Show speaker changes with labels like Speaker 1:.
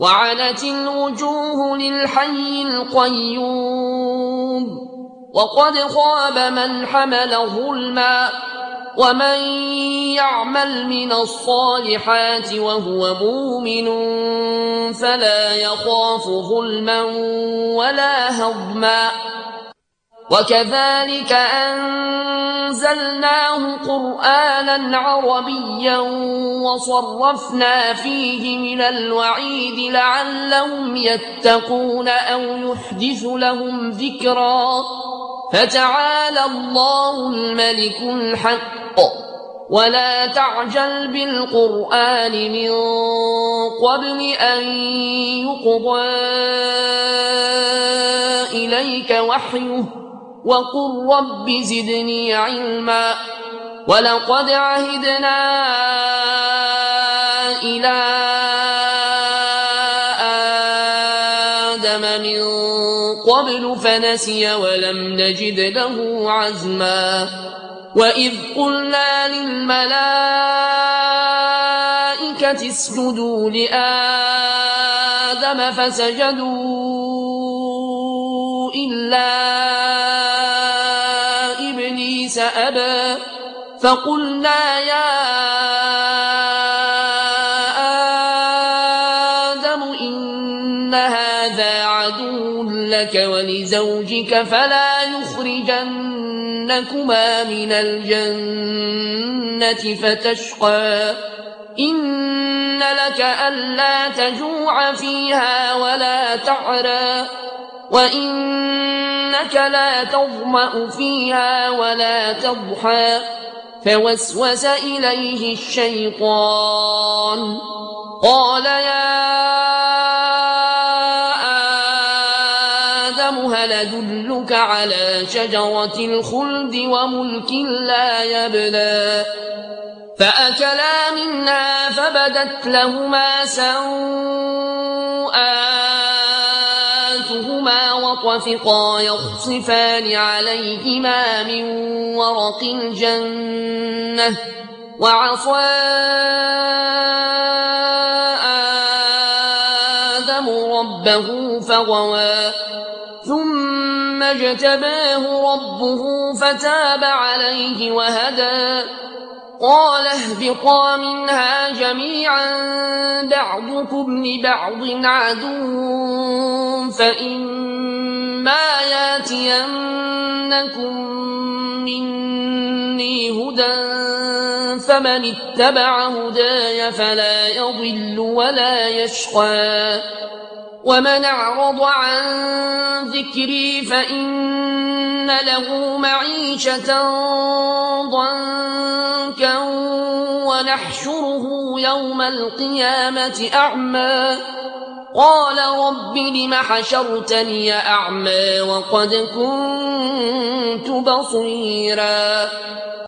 Speaker 1: وعنت الوجوه للحي القيوم وقد خاب من حمل ظلما ومن يعمل من الصالحات وهو مؤمن فلا يخاف ظلما ولا هضما وكذلك أنزلناه قرآنا عربيا وصرفنا فيه من الوعيد لعلهم يتقون أو يحدث لهم ذكرا فتعالى الله الملك الحق ولا تعجل بالقرآن من قبل أن يقضى إليك وحيه وقل رب زدني علما ولقد عهدنا إلى آدم من قبل فنسي ولم نجد له عزما وإذ قلنا للملائكة اسجدوا لآدم فسجدوا إلا إبليس أبى فقلنا يا آدم إن هذا عدو لك ولزوجك فلا يخرجنكما من الجنة فتشقى إن لك ألا تجوع فيها ولا تعرى وإنك لا تظمأ فيها ولا تضحى فوسوس إليه الشيطان قال يا آدم هل أدلك على شجرة الخلد وملك لا يبلى فأكلا منها فبدت لهما سوآتهما وطفقا يخصفان عليهما من ورق الجنة وعصى آدم ربه فغوى ثم اجتباه ربه فتاب عليه وهدى قال اهبطا منها جميعا بعضكم لبعض عدو فإما ياتينكم مني هدى فمن اتبع هداي فلا يضل ولا يشقى ومن أعرض عن ذكري فإن له معيشة ضنكا ونحشره يوم القيامة أعمى قال رب لم حشرتني أعمى وقد كنت بصيرا